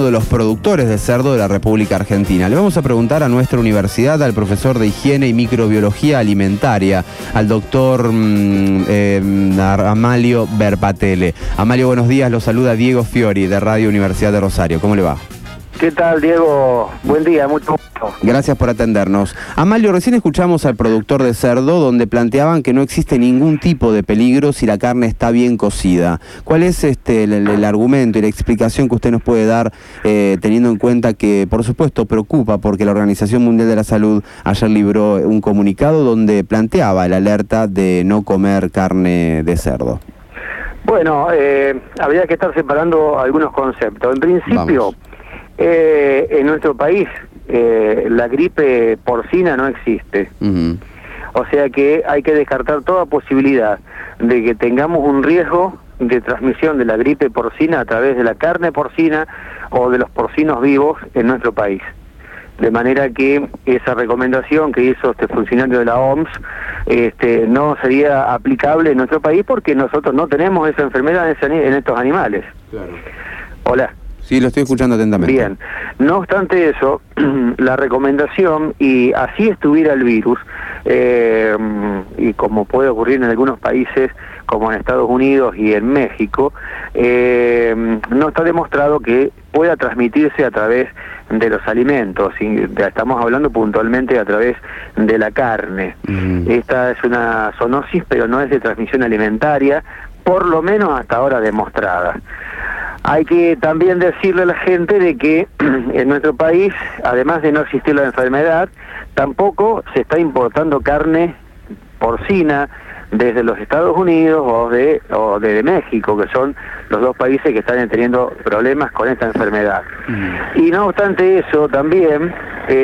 uno de los productores de cerdo de la República Argentina. Le vamos a preguntar a nuestra universidad, al profesor de Higiene y Microbiología Alimentaria, al doctor Amalio Berpatele. Amalio, buenos días, lo saluda Diego Fiori de Radio Universidad de Rosario. ¿Cómo le va? ¿Qué tal, Diego? Buen día, mucho gusto. Gracias por atendernos. Amalio, recién escuchamos al productor de cerdo donde planteaban que no existe ningún tipo de peligro si la carne está bien cocida. ¿Cuál es el argumento y la explicación que usted nos puede dar, teniendo en cuenta que, por supuesto, preocupa porque la Organización Mundial de la Salud ayer libró un comunicado donde planteaba la alerta de no comer carne de cerdo? Bueno, habría que estar separando algunos conceptos. En principio, en nuestro país la gripe porcina no existe. O sea que hay que descartar toda posibilidad de que tengamos un riesgo de transmisión de la gripe porcina a través de la carne porcina o de los porcinos vivos en nuestro país. De manera que esa recomendación que hizo este funcionario de la OMS no sería aplicable en nuestro país porque nosotros no tenemos esa enfermedad en estos animales. Claro. Hola. Sí, lo estoy escuchando atentamente. Bien. No obstante eso, la recomendación, y así estuviera el virus, y como puede ocurrir en algunos países, como en Estados Unidos y en México, no está demostrado que pueda transmitirse a través de los alimentos. Estamos hablando puntualmente a través de la carne. Esta es una zoonosis, pero no es de transmisión alimentaria, por lo menos hasta ahora demostrada. Hay que también decirle a la gente de que en nuestro país, además de no existir la enfermedad, tampoco se está importando carne porcina desde los Estados Unidos o de México, que son los dos países que están teniendo problemas con esta enfermedad. Y no obstante eso, también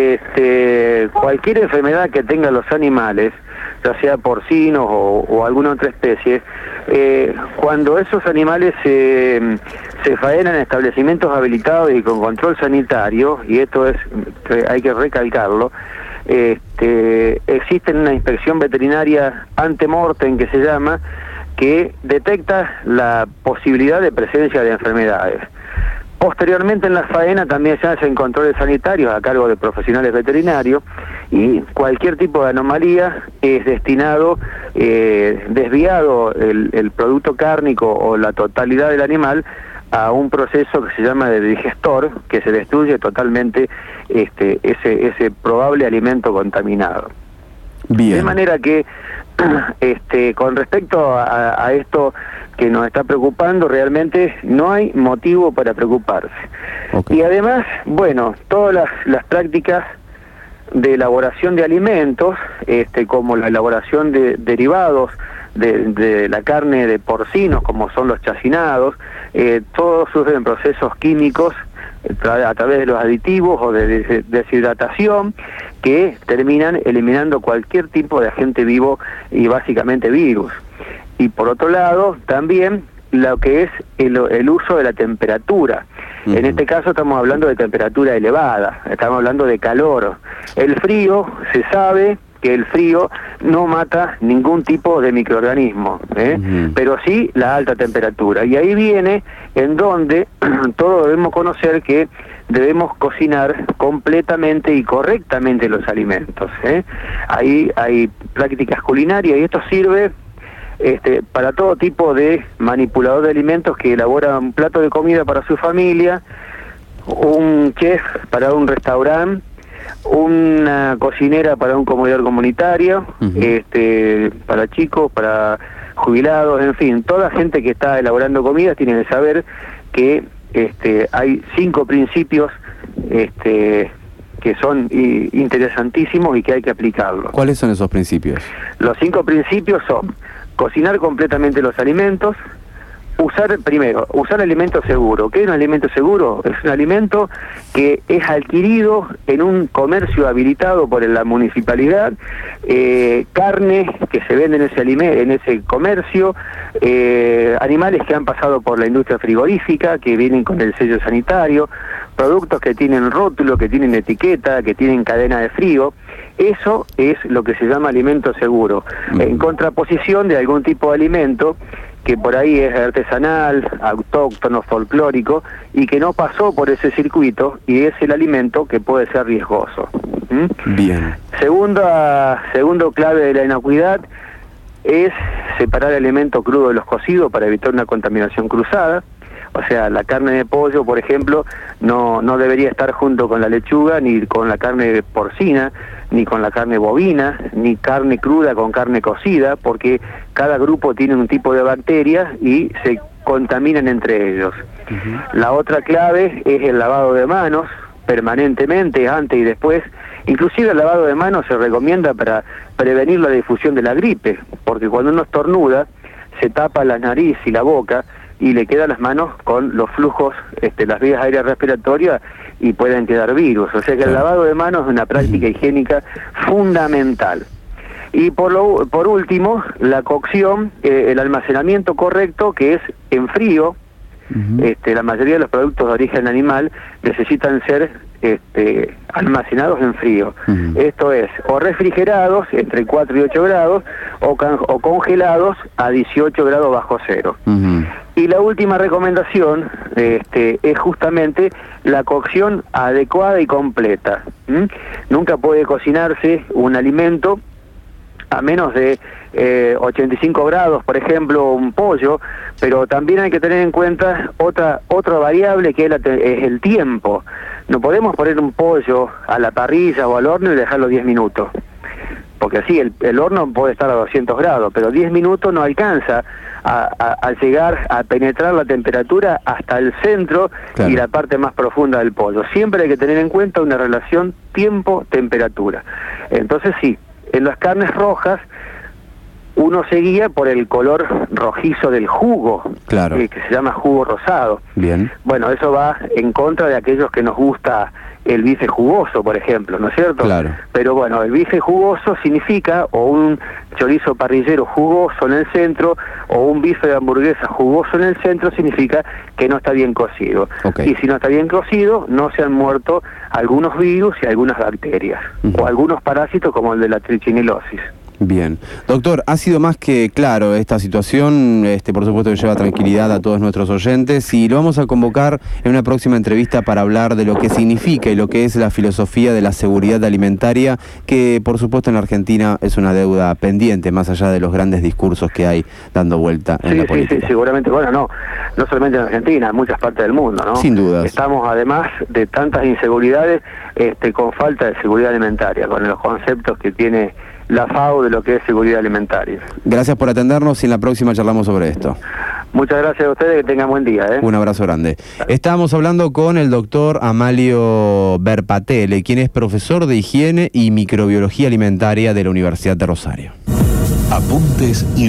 cualquier enfermedad que tengan los animales, ya sea porcinos o alguna otra especie, cuando esos animales se faenan en establecimientos habilitados y con control sanitario, y esto hay que recalcarlo, existe una inspección veterinaria ante-mortem que se llama, que detecta la posibilidad de presencia de enfermedades. Posteriormente en la faena también se hacen controles sanitarios a cargo de profesionales veterinarios y cualquier tipo de anomalía es destinado, desviado el producto cárnico o la totalidad del animal a un proceso que se llama de digestor, que se destruye totalmente ese probable alimento contaminado. Bien. De manera que con respecto a esto que nos está preocupando, realmente no hay motivo para preocuparse. Y además, bueno, todas las prácticas de elaboración de alimentos, como la elaboración de derivados de la carne de porcinos, como son los chacinados, todos sufren procesos químicos a través de los aditivos o de deshidratación que terminan eliminando cualquier tipo de agente vivo y básicamente virus. Y por otro lado, también lo que es el uso de la temperatura. En este caso estamos hablando de temperatura elevada, estamos hablando de calor. El frío, se sabe que el frío no mata ningún tipo de microorganismo, pero sí la alta temperatura. Y ahí viene en donde todos debemos conocer que debemos cocinar completamente y correctamente los alimentos. Ahí hay prácticas culinarias y esto sirve para todo tipo de manipulador de alimentos que elabora un plato de comida para su familia, un chef para un restaurante, una cocinera para un comedor comunitario, para chicos, para jubilados, en fin, toda gente que está elaborando comida tiene que saber que hay 5 principios que son interesantísimos y que hay que aplicarlos. ¿Cuáles son esos principios? Los 5 principios son: cocinar completamente los alimentos, usar alimento seguro. ¿Qué es un alimento seguro? Es un alimento que es adquirido en un comercio habilitado por la municipalidad, carne que se vende en ese comercio, animales que han pasado por la industria frigorífica, que vienen con el sello sanitario, productos que tienen rótulo, que tienen etiqueta, que tienen cadena de frío. Eso es lo que se llama alimento seguro, en contraposición de algún tipo de alimento que por ahí es artesanal, autóctono, folclórico, y que no pasó por ese circuito, y es el alimento que puede ser riesgoso. Bien. Segundo clave de la inocuidad es separar el elemento crudo de los cocidos para evitar una contaminación cruzada. O sea, la carne de pollo, por ejemplo, no debería estar junto con la lechuga, ni con la carne porcina, ni con la carne bovina, ni carne cruda con carne cocida, porque cada grupo tiene un tipo de bacterias y se contaminan entre ellos. La otra clave es el lavado de manos, permanentemente, antes y después. Inclusive el lavado de manos se recomienda para prevenir la difusión de la gripe, porque cuando uno estornuda, se tapa la nariz y la boca, y le quedan las manos con los flujos, las vías aéreas respiratorias, y pueden quedar virus. O sea que el lavado de manos es una práctica higiénica fundamental. Y por último, la cocción, el almacenamiento correcto, que es en frío. La mayoría de los productos de origen animal necesitan ser almacenados en frío. Esto es, o refrigerados entre 4 y 8 grados, o congelados a 18 grados bajo cero. Y la última recomendación es justamente la cocción adecuada y completa. Nunca puede cocinarse un alimento a menos de 85 grados, por ejemplo, un pollo, pero también hay que tener en cuenta otra variable, que es el tiempo. No podemos poner un pollo a la parrilla o al horno y dejarlo 10 minutos, porque así el horno puede estar a 200 grados, pero 10 minutos no alcanza a llegar a penetrar la temperatura hasta el centro y la parte más profunda del pollo. Siempre hay que tener en cuenta una relación tiempo-temperatura. Entonces sí, en las carnes rojas uno se guía por el color rojizo del jugo, que se llama jugo rosado. Bien. Bueno, eso va en contra de aquellos que nos gusta el bife jugoso, por ejemplo, ¿no es cierto? Claro. Pero bueno, el bife jugoso significa o un chorizo parrillero jugoso en el centro, o un bife de hamburguesa jugoso en el centro, significa que no está bien cocido. Y si no está bien cocido, no se han muerto algunos virus y algunas bacterias, o algunos parásitos como el de la trichinilosis. Bien. Doctor, ha sido más que claro esta situación, por supuesto que lleva tranquilidad a todos nuestros oyentes, y lo vamos a convocar en una próxima entrevista para hablar de lo que significa y lo que es la filosofía de la seguridad alimentaria, que por supuesto en la Argentina es una deuda pendiente, más allá de los grandes discursos que hay dando vuelta en la política. Sí, seguramente. Bueno, no solamente en Argentina, en muchas partes del mundo, ¿no? Sin dudas. Estamos, además de tantas inseguridades, con falta de seguridad alimentaria, con los conceptos que tiene la FAO de lo que es seguridad alimentaria. Gracias por atendernos y en la próxima charlamos sobre esto. Muchas gracias a ustedes, que tengan buen día. Un abrazo grande. Estábamos hablando con el doctor Amalio Berpatele, quien es profesor de higiene y microbiología alimentaria de la Universidad de Rosario. Apuntes y